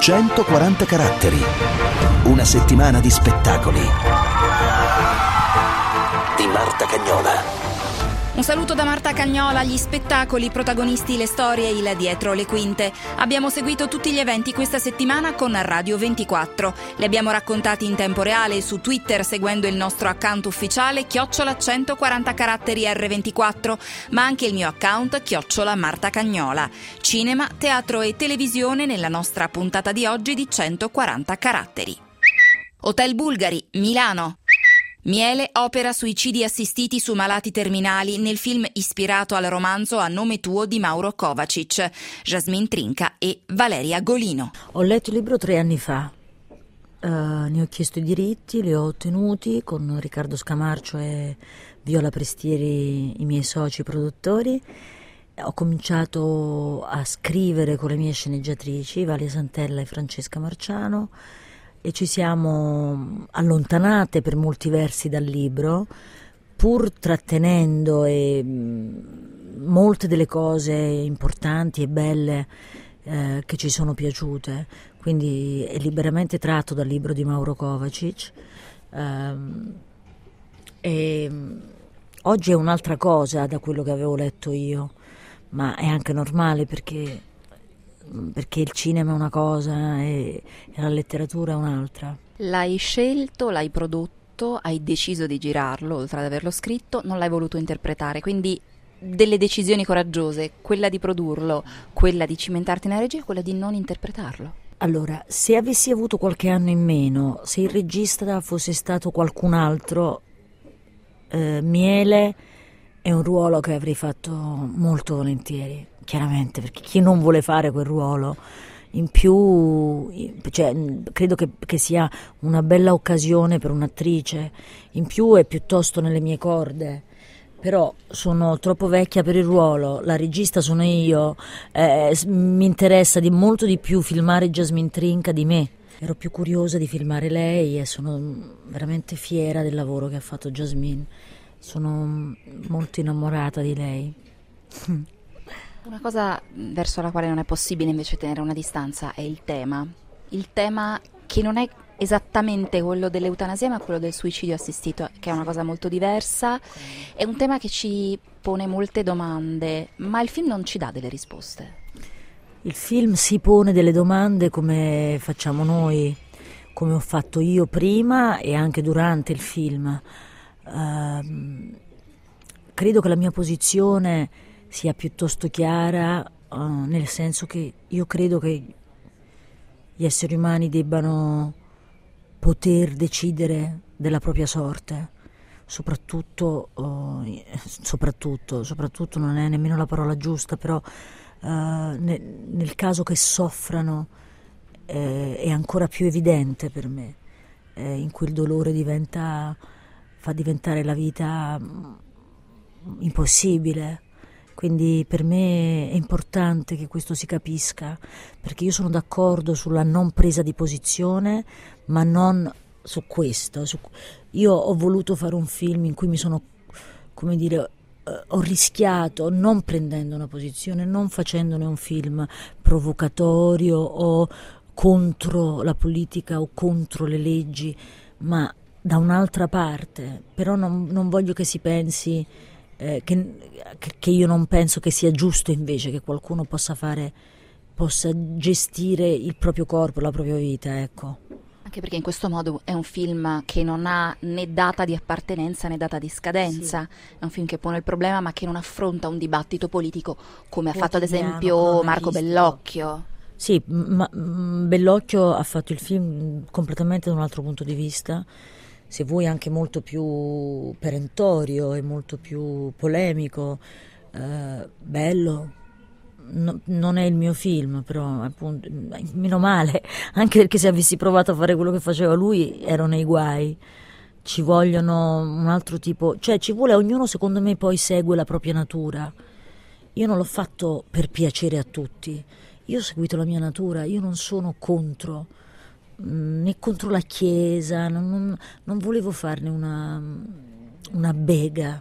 140 caratteri. Una settimana di spettacoli. Di Marta Cagnola. Un saluto da Marta Cagnola. Gli spettacoli, protagonisti, le storie, il dietro le quinte. Abbiamo seguito tutti gli eventi questa settimana con Radio 24. Li abbiamo raccontati in tempo reale su Twitter seguendo il nostro account ufficiale @140 caratteri R24, ma anche il mio account @Marta Cagnola. Cinema, teatro e televisione nella nostra puntata di oggi di 140 caratteri. Hotel Bulgari, Milano. Miele opera suicidi assistiti su malati terminali nel film ispirato al romanzo A nome tuo di Mauro Kovacic, Jasmine Trinca e Valeria Golino. Ho letto il libro 3 anni fa, ne ho chiesto i diritti, li ho ottenuti con Riccardo Scamarcio e Viola Prestieri, i miei soci produttori. Ho cominciato a scrivere con le mie sceneggiatrici, Valia Santella e Francesca Marciano, e ci siamo allontanate per molti versi dal libro, pur trattenendo molte delle cose importanti e belle che ci sono piaciute. Quindi è liberamente tratto dal libro di Mauro Kovacic. E oggi è un'altra cosa da quello che avevo letto io, ma è anche normale perché il cinema è una cosa e la letteratura è un'altra. L'hai scelto, l'hai prodotto, hai deciso di girarlo, oltre ad averlo scritto, non l'hai voluto interpretare, quindi delle decisioni coraggiose, quella di produrlo, quella di cimentarti nella regia, quella di non interpretarlo. Allora, se avessi avuto qualche anno in meno, se il regista fosse stato qualcun altro, Miele è un ruolo che avrei fatto molto volentieri, chiaramente, perché chi non vuole fare quel ruolo? In più, cioè, credo che sia una bella occasione per un'attrice, in più è piuttosto nelle mie corde, però sono troppo vecchia per il ruolo, la regista sono io, mi interessa molto di più filmare Jasmine Trinca di me. Ero più curiosa di filmare lei e sono veramente fiera del lavoro che ha fatto Jasmine, sono molto innamorata di lei. Una cosa verso la quale non è possibile invece tenere una distanza è il tema che non è esattamente quello dell'eutanasia ma quello del suicidio assistito, che è una cosa molto diversa, è un tema che ci pone molte domande, ma il film non ci dà delle risposte. Il film si pone delle domande come facciamo noi, come ho fatto io prima e anche durante il film. Credo che la mia posizione sia piuttosto chiara, nel senso che io credo che gli esseri umani debbano poter decidere della propria sorte, soprattutto non è nemmeno la parola giusta, però nel caso che soffrano è ancora più evidente per me, in cui il dolore fa diventare la vita impossibile. Quindi per me è importante che questo si capisca, perché io sono d'accordo sulla non presa di posizione, ma non su questo. Io ho voluto fare un film in cui mi sono, come dire, ho rischiato non prendendo una posizione, non facendone un film provocatorio o contro la politica o contro le leggi, ma da un'altra parte. Però non voglio che si pensi che io non penso che sia giusto invece che qualcuno possa gestire il proprio corpo, la propria vita, ecco. Anche perché in questo modo è un film che non ha né data di appartenenza né data di scadenza, sì. È un film che pone il problema ma che non affronta un dibattito politico come ha fatto ad esempio Marco Bellocchio. Sì, ma Bellocchio ha fatto il film completamente da un altro punto di vista, se vuoi anche molto più perentorio e molto più polemico, bello. Non è il mio film, però appunto meno male, anche perché se avessi provato a fare quello che faceva lui ero nei guai. Ci vogliono un altro tipo, cioè ci vuole, ognuno secondo me poi segue la propria natura. Io non l'ho fatto per piacere a tutti, io ho seguito la mia natura, io non sono contro né contro la Chiesa, non volevo farne una bega.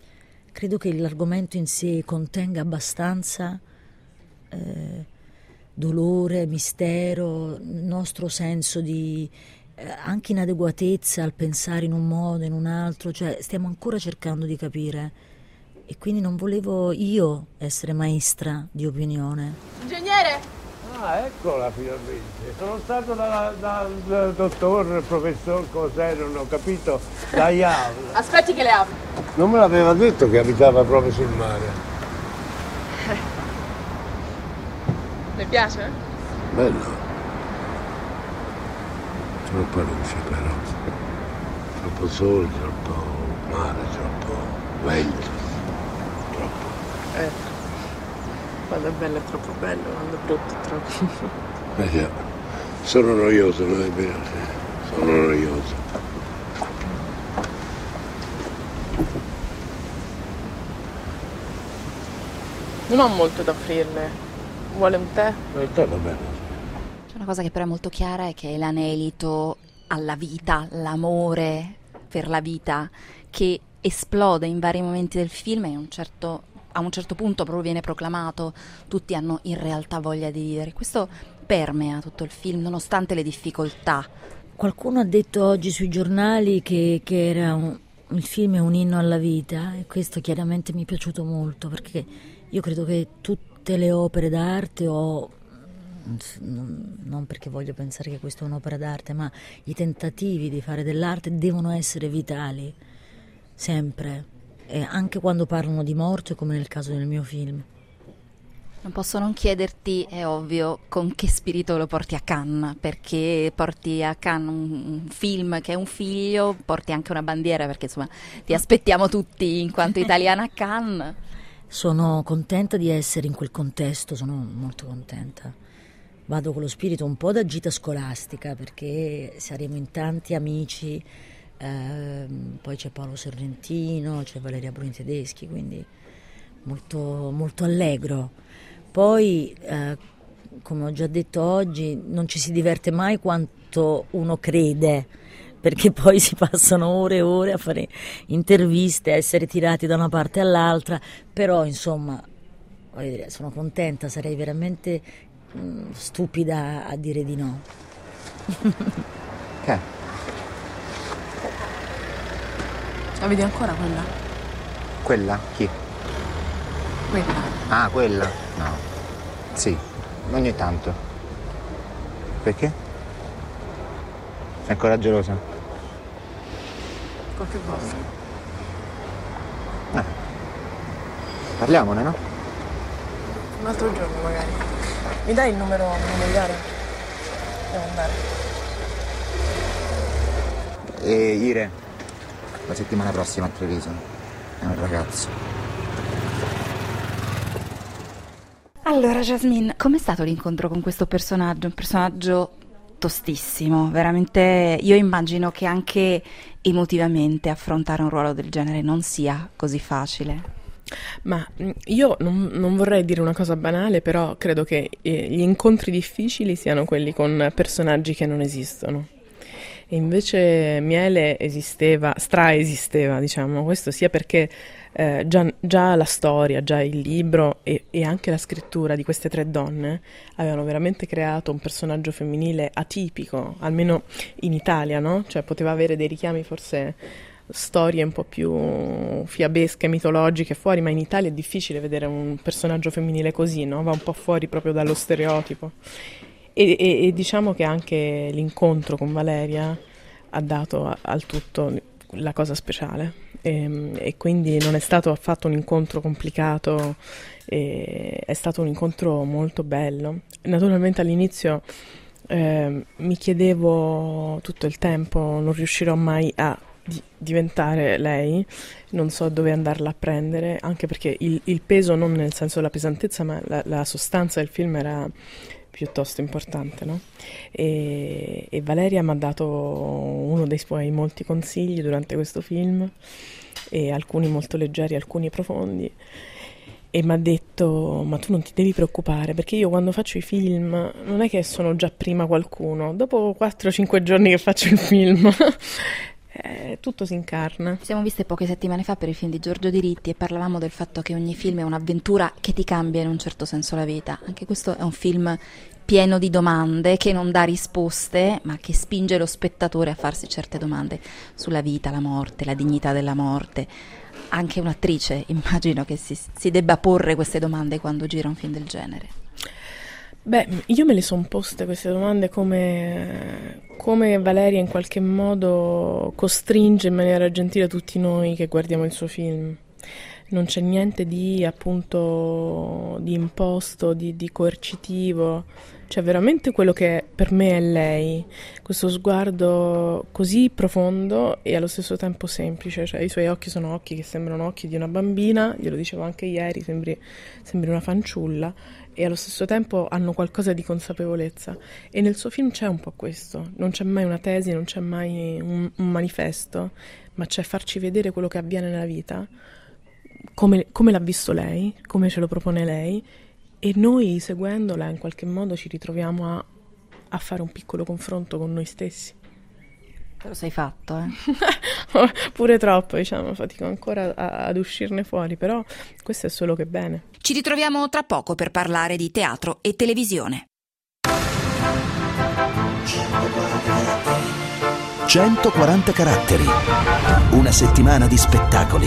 Credo che l'argomento in sé contenga abbastanza dolore, mistero, il nostro senso di anche inadeguatezza al pensare in un modo, in un altro, cioè stiamo ancora cercando di capire e quindi non volevo io essere maestra di opinione. Ingegnere! Ah, eccola finalmente. Sono stato dal dottor, professor cos'è, non ho capito, da IAV. Aspetti che le apro. Non me l'aveva detto che abitava proprio sul mare. Le piace? Bello. Troppa luce però. Troppo sole, troppo mare, troppo vento. Troppo. Quando è bello è troppo bello, quando è brutto è troppo. Già. Sono noioso, non è vero? Sì. Sono noioso. Non ho molto da offrirle. Vuole un tè? Il tè va bene. C'è una cosa che però è molto chiara, è che l'anelito alla vita, l'amore per la vita che esplode in vari momenti del film e a un certo punto proprio viene proclamato, tutti hanno in realtà voglia di vivere. Questo permea tutto il film nonostante le difficoltà. Qualcuno ha detto oggi sui giornali che il film è un inno alla vita e questo chiaramente mi è piaciuto molto perché io credo che tutte le opere d'arte non perché voglio pensare che questa è un'opera d'arte, ma i tentativi di fare dell'arte devono essere vitali, sempre, e anche quando parlano di morte come nel caso del mio film. Non posso non chiederti, è ovvio, con che spirito lo porti a Cannes, perché porti a Cannes un film che è un figlio, porti anche una bandiera, perché insomma ti aspettiamo tutti in quanto italiana a Cannes. Sono contenta di essere in quel contesto, sono molto contenta. Vado con lo spirito un po' da gita scolastica, perché saremo in tanti amici, poi c'è Paolo Sorrentino, c'è Valeria Bruni Tedeschi, quindi molto, molto allegro. Poi, come ho già detto oggi, non ci si diverte mai quanto uno crede, perché poi si passano ore e ore a fare interviste, a essere tirati da una parte all'altra, però insomma, voglio dire, sono contenta, sarei veramente stupida a dire di no. Che? La vedi ancora quella? Quella? Chi? Quella. Ah, quella? No. Sì, ogni tanto. Perché? È ancora gelosa? Qualche volta. Parliamone, no? Un altro giorno magari. Mi dai il numero familiare? Devo andare. E Ire, la settimana prossima a Treviso. È un ragazzo. Allora, Jasmine, com'è stato l'incontro con questo personaggio? Un personaggio tostissimo, veramente. Io immagino che anche emotivamente affrontare un ruolo del genere non sia così facile. Ma io non vorrei dire una cosa banale, però credo che gli incontri difficili siano quelli con personaggi che non esistono. E invece Miele straesisteva, diciamo, questo sia perché già la storia, già il libro e anche la scrittura di queste tre donne avevano veramente creato un personaggio femminile atipico, almeno in Italia, no? Cioè poteva avere dei richiami forse storie un po' più fiabesche, mitologiche fuori, ma in Italia è difficile vedere un personaggio femminile così, no? Va un po' fuori proprio dallo stereotipo. E diciamo che anche l'incontro con Valeria ha dato al tutto la cosa speciale e quindi non è stato affatto un incontro complicato, è stato un incontro molto bello. Naturalmente all'inizio mi chiedevo tutto il tempo, non riuscirò mai a diventare lei, non so dove andarla a prendere, anche perché il peso, non nel senso della pesantezza, ma la sostanza del film era piuttosto importante, no? E Valeria mi ha dato uno dei suoi molti consigli durante questo film, e alcuni molto leggeri, alcuni profondi, e mi ha detto: ma tu non ti devi preoccupare, perché io quando faccio i film non è che sono già prima qualcuno, dopo 4-5 giorni che faccio il film tutto si incarna. Ci siamo viste poche settimane fa per il film di Giorgio Diritti e parlavamo del fatto che ogni film è un'avventura che ti cambia in un certo senso la vita. Anche questo è un film pieno di domande, che non dà risposte, ma che spinge lo spettatore a farsi certe domande sulla vita, la morte, la dignità della morte. Anche un'attrice immagino che si debba porre queste domande quando gira un film del genere. Beh, io me le sono poste queste domande come Valeria in qualche modo costringe in maniera gentile tutti noi che guardiamo il suo film. Non c'è niente di appunto di imposto, di coercitivo, c'è veramente quello che per me è lei, questo sguardo così profondo e allo stesso tempo semplice, cioè i suoi occhi sono occhi che sembrano occhi di una bambina, glielo dicevo anche ieri, sembri una fanciulla, e allo stesso tempo hanno qualcosa di consapevolezza, e nel suo film c'è un po' questo, non c'è mai una tesi, non c'è mai un manifesto, ma c'è farci vedere quello che avviene nella vita, come l'ha visto lei, come ce lo propone lei, e noi seguendola in qualche modo ci ritroviamo a fare un piccolo confronto con noi stessi. Te lo sei fatto, Pure troppo, diciamo, fatico ancora ad uscirne fuori, però questo è solo che bene. Ci ritroviamo tra poco per parlare di teatro e televisione. 140 caratteri. Una settimana di spettacoli.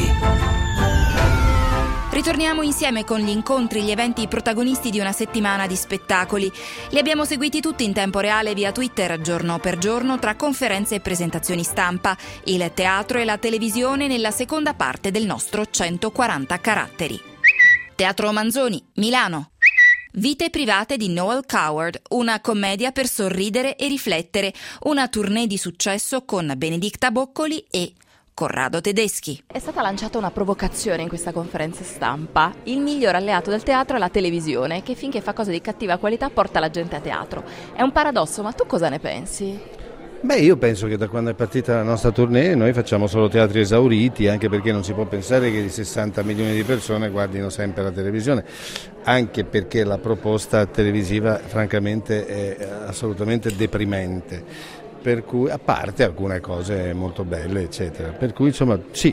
Ritorniamo insieme con gli incontri, gli eventi protagonisti di una settimana di spettacoli. Li abbiamo seguiti tutti in tempo reale via Twitter, giorno per giorno, tra conferenze e presentazioni stampa, il teatro e la televisione nella seconda parte del nostro 140 caratteri. Teatro Manzoni, Milano. Vite private di Noel Coward, una commedia per sorridere e riflettere, una tournée di successo con Benedicta Boccoli e Corrado Tedeschi. È stata lanciata una provocazione in questa conferenza stampa. Il miglior alleato del teatro è la televisione, che finché fa cose di cattiva qualità porta la gente a teatro. È un paradosso, ma tu cosa ne pensi? Beh, io penso che da quando è partita la nostra tournée noi facciamo solo teatri esauriti, anche perché non si può pensare che 60 milioni di persone guardino sempre la televisione, anche perché la proposta televisiva francamente è assolutamente deprimente. Per cui, a parte alcune cose molto belle, eccetera. Per cui, insomma, sì,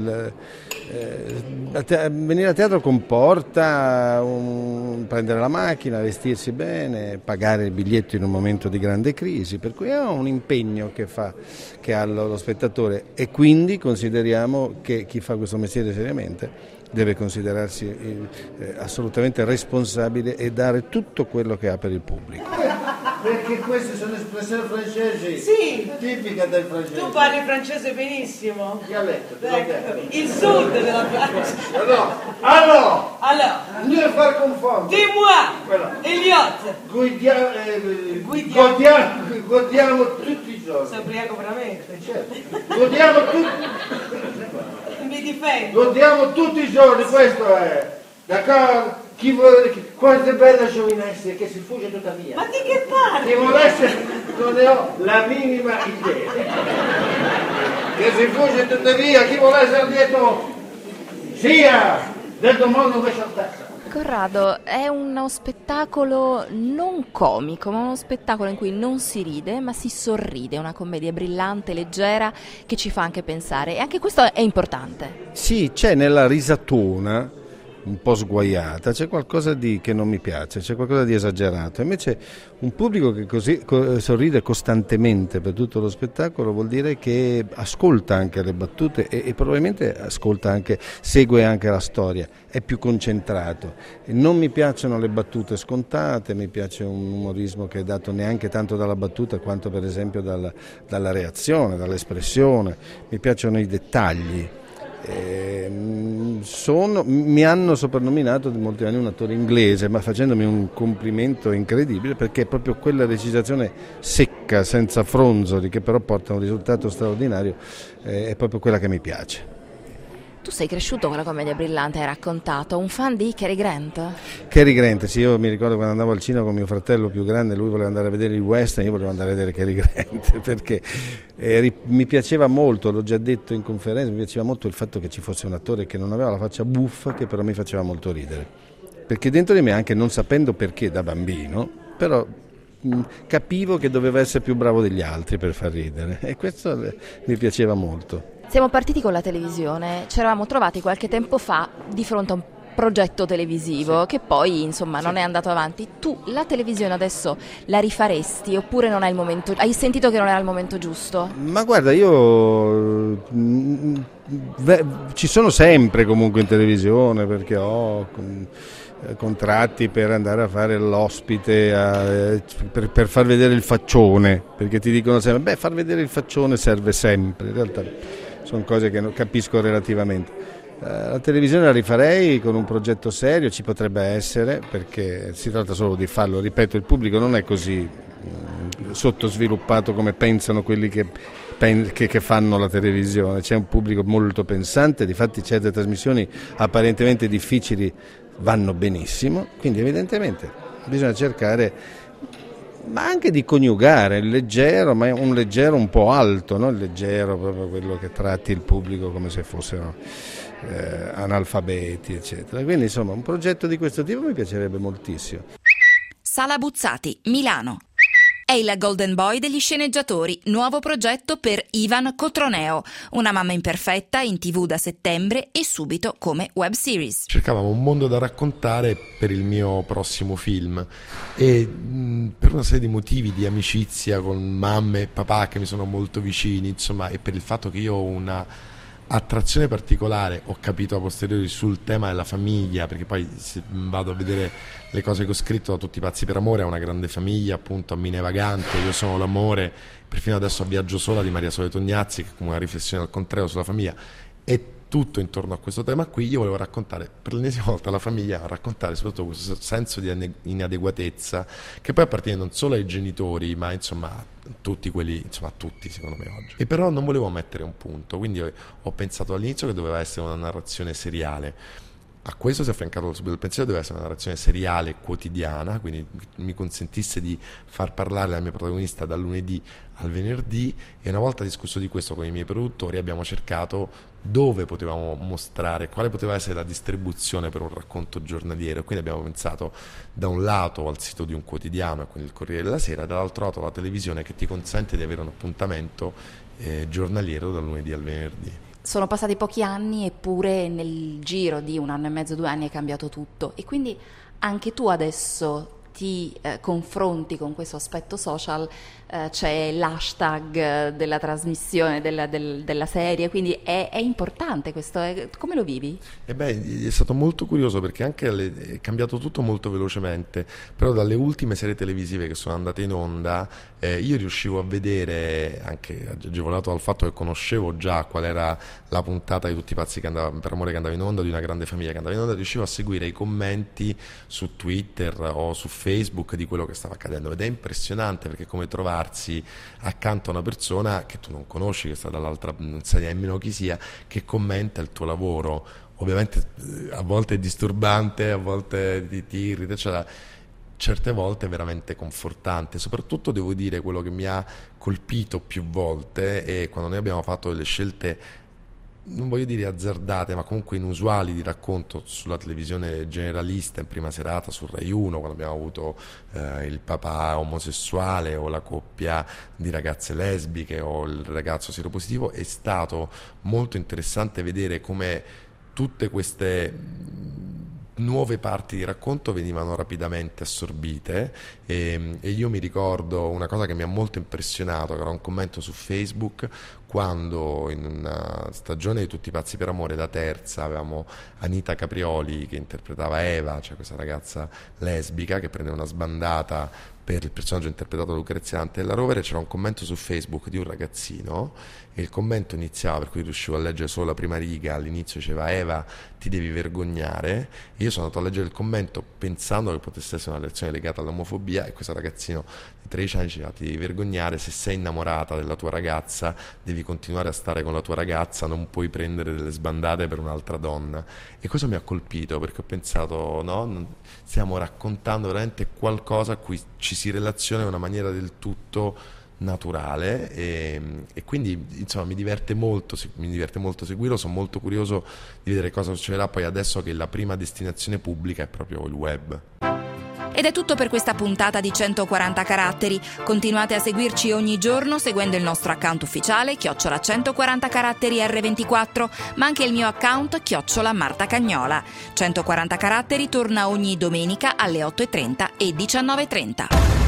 venire a teatro comporta prendere la macchina, vestirsi bene, pagare il biglietto in un momento di grande crisi, per cui è un impegno che ha lo spettatore, e quindi consideriamo che chi fa questo mestiere seriamente deve considerarsi assolutamente responsabile e dare tutto quello che ha per il pubblico. Perché queste sono espressioni francesi, sì, tipiche del francese. Tu parli francese benissimo. Dialetto. Il sud della Francia. Allora, ne far confondere. Dis-moi, Elliot. Godiamo tutti i giorni. Sei ubriaco veramente? Certo. Godiamo tutti. Mi difendo. Godiamo tutti i giorni, questo è. D'accordo? Quanto è bella giovinezza che si fugge tuttavia. Ma di che parli? Chi volesse, non ne ho la minima idea. Che si fugge tuttavia, chi vuole essere dietro sia del mondo invece altezza. Corrado, è uno spettacolo non comico, ma uno spettacolo in cui non si ride, ma si sorride, una commedia brillante, leggera, che ci fa anche pensare, e anche questo è importante. Sì, c'è nella risatona un po' sguaiata, c'è qualcosa che non mi piace, c'è qualcosa di esagerato. Invece un pubblico che così sorride costantemente per tutto lo spettacolo vuol dire che ascolta anche le battute e probabilmente segue anche la storia, è più concentrato. E non mi piacciono le battute scontate, mi piace un umorismo che è dato neanche tanto dalla battuta quanto per esempio dalla reazione, dall'espressione, mi piacciono i dettagli. Mi hanno soprannominato di molti anni un attore inglese, ma facendomi un complimento incredibile, perché proprio quella recitazione secca, senza fronzoli, che però porta a un risultato straordinario, è proprio quella che mi piace. Tu sei cresciuto con la commedia brillante, hai raccontato, un fan di Cary Grant? Cary Grant, sì, io mi ricordo quando andavo al cinema con mio fratello più grande, lui voleva andare a vedere il western, io volevo andare a vedere Cary Grant, perché mi piaceva molto, l'ho già detto in conferenza, mi piaceva molto il fatto che ci fosse un attore che non aveva la faccia buffa, che però mi faceva molto ridere, perché dentro di me, anche non sapendo perché da bambino, però capivo che doveva essere più bravo degli altri per far ridere, e questo mi piaceva molto. Siamo partiti con la televisione, ci eravamo trovati qualche tempo fa di fronte a un progetto televisivo che poi insomma non è andato avanti. Tu la televisione adesso la rifaresti oppure non è il momento? Hai sentito che non era il momento giusto? Ma guarda, io ci sono sempre comunque in televisione, perché ho contratti per andare a fare l'ospite, per far vedere il faccione, perché ti dicono sempre far vedere il faccione serve sempre. In realtà sono cose che non capisco relativamente. La televisione la rifarei con un progetto serio, ci potrebbe essere, perché si tratta solo di farlo. Ripeto, il pubblico non è così sottosviluppato come pensano quelli che fanno la televisione. C'è un pubblico molto pensante, difatti certe trasmissioni apparentemente difficili vanno benissimo, quindi evidentemente bisogna cercare ma anche di coniugare il leggero, ma un leggero un po' alto, no? Il leggero, proprio quello che tratti il pubblico come se fossero analfabeti, eccetera. Quindi insomma un progetto di questo tipo mi piacerebbe moltissimo. Sala Buzzati, Milano. È il Golden Boy degli sceneggiatori, nuovo progetto per Ivan Cotroneo, una mamma imperfetta in TV da settembre e subito come web series. Cercavamo un mondo da raccontare per il mio prossimo film e per una serie di motivi di amicizia con mamme e papà che mi sono molto vicini, insomma, e per il fatto che io ho una attrazione particolare, ho capito a posteriori, sul tema della famiglia, perché poi se vado a vedere le cose che ho scritto, Tutti pazzi per amore, è una grande famiglia, appunto, Ammine Vagante, Io sono l'amore, perfino adesso a Viaggio sola di Maria Sole Tognazzi, che è come una riflessione al contrario sulla famiglia, e tutto intorno a questo tema qui. Io volevo raccontare per l'ennesima volta la famiglia, raccontare soprattutto questo senso di inadeguatezza che poi appartiene non solo ai genitori, ma insomma a tutti quelli, insomma a tutti secondo me oggi. E però non volevo mettere un punto, quindi ho pensato all'inizio che doveva essere una narrazione seriale. A questo si è affiancato subito il pensiero, deve essere una narrazione seriale quotidiana, quindi mi consentisse di far parlare la mia protagonista dal lunedì al venerdì, e una volta discusso di questo con i miei produttori abbiamo cercato dove potevamo mostrare, quale poteva essere la distribuzione per un racconto giornaliero. Quindi abbiamo pensato da un lato al sito di un quotidiano, quindi il Corriere della Sera, e dall'altro lato alla televisione che ti consente di avere un appuntamento giornaliero dal lunedì al venerdì. Sono passati pochi anni eppure nel giro di 1 anno e mezzo, 2 anni è cambiato tutto, e quindi anche tu adesso ti confronti con questo aspetto social, c'è l'hashtag della trasmissione della serie, quindi è importante questo, come lo vivi? È stato molto curioso perché anche è cambiato tutto molto velocemente, però dalle ultime serie televisive che sono andate in onda io riuscivo a vedere, anche agevolato dal fatto che conoscevo già qual era la puntata di Tutti i pazzi per amore che andava in onda, di Una grande famiglia che andava in onda, riuscivo a seguire i commenti su Twitter o su Facebook di quello che stava accadendo, ed è impressionante perché come trovarsi accanto a una persona che tu non conosci, che sta dall'altra, non sai nemmeno chi sia, che commenta il tuo lavoro. Ovviamente a volte è disturbante, a volte ti irrita, cioè, certe volte è veramente confortante. Soprattutto devo dire, quello che mi ha colpito più volte è quando noi abbiamo fatto delle scelte, non voglio dire azzardate, ma comunque inusuali, di racconto sulla televisione generalista in prima serata su Rai 1, quando abbiamo avuto il papà omosessuale o la coppia di ragazze lesbiche o il ragazzo seropositivo. È stato molto interessante vedere come tutte queste nuove parti di racconto venivano rapidamente assorbite, e io mi ricordo una cosa che mi ha molto impressionato, che era un commento su Facebook, quando in una stagione di Tutti i pazzi per amore, la terza, avevamo Anita Caprioli che interpretava Eva, cioè questa ragazza lesbica che prende una sbandata per il personaggio interpretato da Lucrezia Dante della Rovere. C'era un commento su Facebook di un ragazzino e il commento iniziava, per cui riuscivo a leggere solo la prima riga, all'inizio diceva: Eva, ti devi vergognare. E io sono andato a leggere il commento pensando che potesse essere una lezione legata all'omofobia, e questo ragazzino di 13 anni diceva: ti devi vergognare, se sei innamorata della tua ragazza devi continuare a stare con la tua ragazza, non puoi prendere delle sbandate per un'altra donna. E questo mi ha colpito, perché ho pensato, no, stiamo raccontando veramente qualcosa a cui ci si relaziona in una maniera del tutto naturale, e quindi insomma mi diverte molto seguirlo. Sono molto curioso di vedere cosa succederà poi adesso che la prima destinazione pubblica è proprio il web. Ed è tutto per questa puntata di 140 caratteri. Continuate a seguirci ogni giorno seguendo il nostro account ufficiale @140 caratteri R24, ma anche il mio account @Marta Cagnola. 140 caratteri torna ogni domenica alle 8:30 e 19:30.